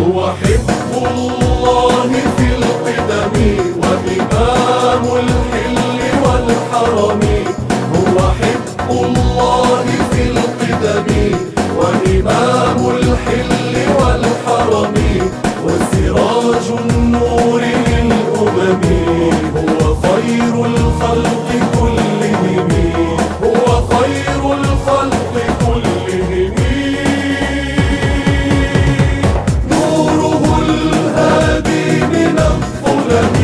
هو حب الله في القدم وإمام الحل والحرم. هو حب الله في القدم وإمام الحل والحرم وسراج النور للأمم. هو خير الخلق كلهم، هو خير الخلق كلهم. نوره الهادي من الظلم،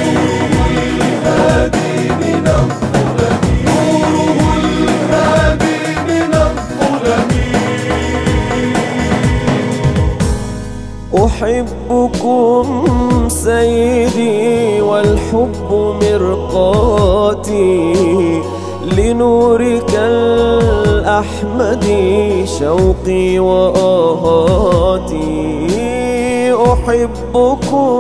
الهادي من الظلم، نوره الهادي من الظلم. أحبكم سيدي والحب مرقاتي، لنورك الأحمد شوقي وآهاتي. أحبكم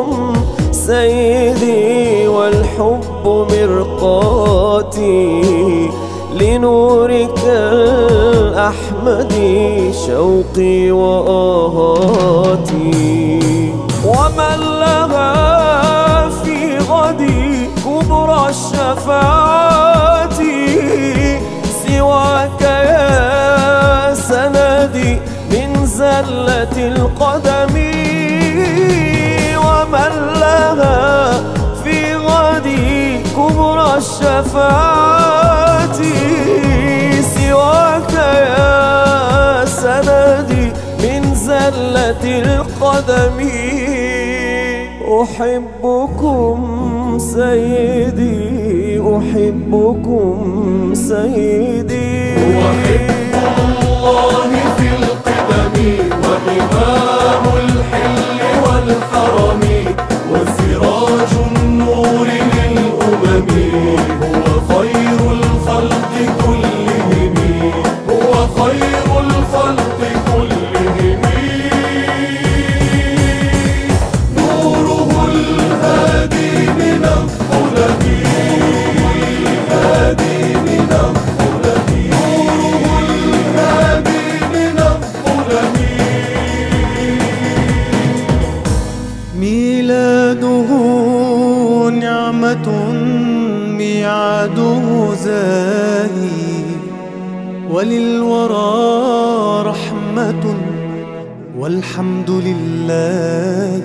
سيدي والحب مرقاتي، لنورك الأحمد شوقي وآهاتي. ومن لها في غدي كبرى الشفاعات سواك يا سندي من زلة القدم. ومن لها في غدي كبرى الشفاعات سواك يا سندي من زلة القدم. أحبكم سيدي، أحبكم سيدي. هو حب الله في القدم وإمام الحل والحرم وسراج النور للأمم. هو خير الخلق كلهم، هو خير الخلق كلهم. نوره الهادي من الظلم، الهادي من الظلم، نوره الهادي من الظلم. ميلاده نعمة ميعاده زاهي، وللورى رحمة والحمد لله.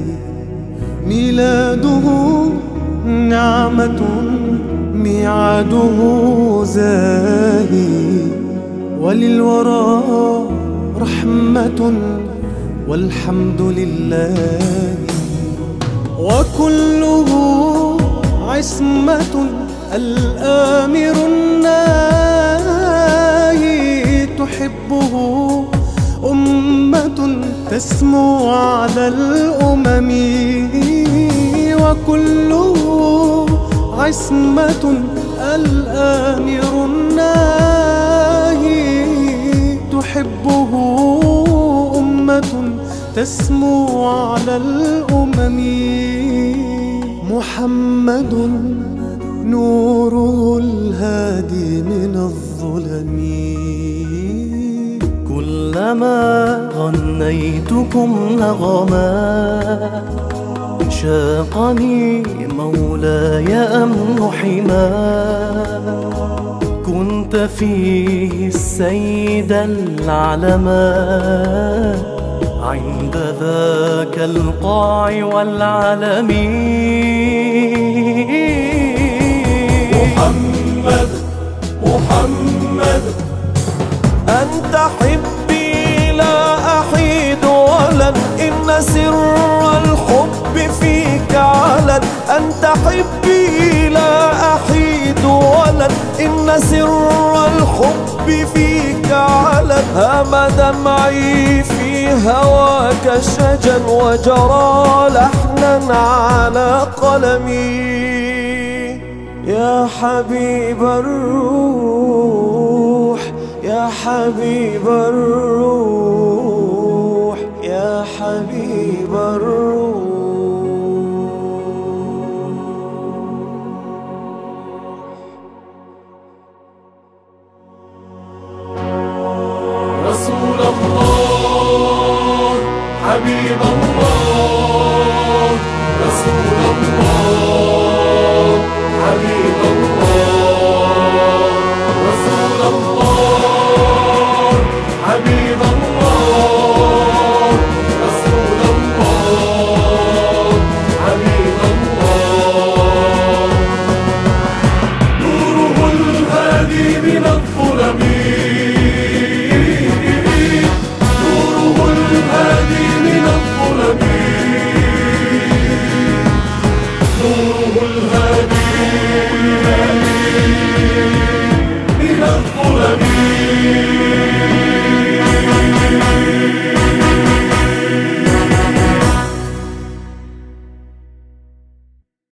ميلاده نعمة ميعاده زاهي، وللورى رحمة والحمد لله. وكله عصمة الآمر الناهي، تحبه أمة تسمو على الأمم. وكله عصمة الآمر الناهي، تحبه أمة تسمو على الأمم. محمد نوره الهادي من الظلم. كلما غنيتكم نغما شاقني مولاي أمن حما. كنت فيه السيد العلما عند ذاك القاع والعلم. محمد محمد أنت حبي لا أحيد ولن، إن سر الحب فيك علن. أنت حبي لا أحيد ولن، إن سر الحب فيك علن. هام دمعي في هواك شجا وجرى لحنا على قلمي. يا حبيب الروح، يا حبيب الروح، يا حبيب الروح. رسول الله حبيب الله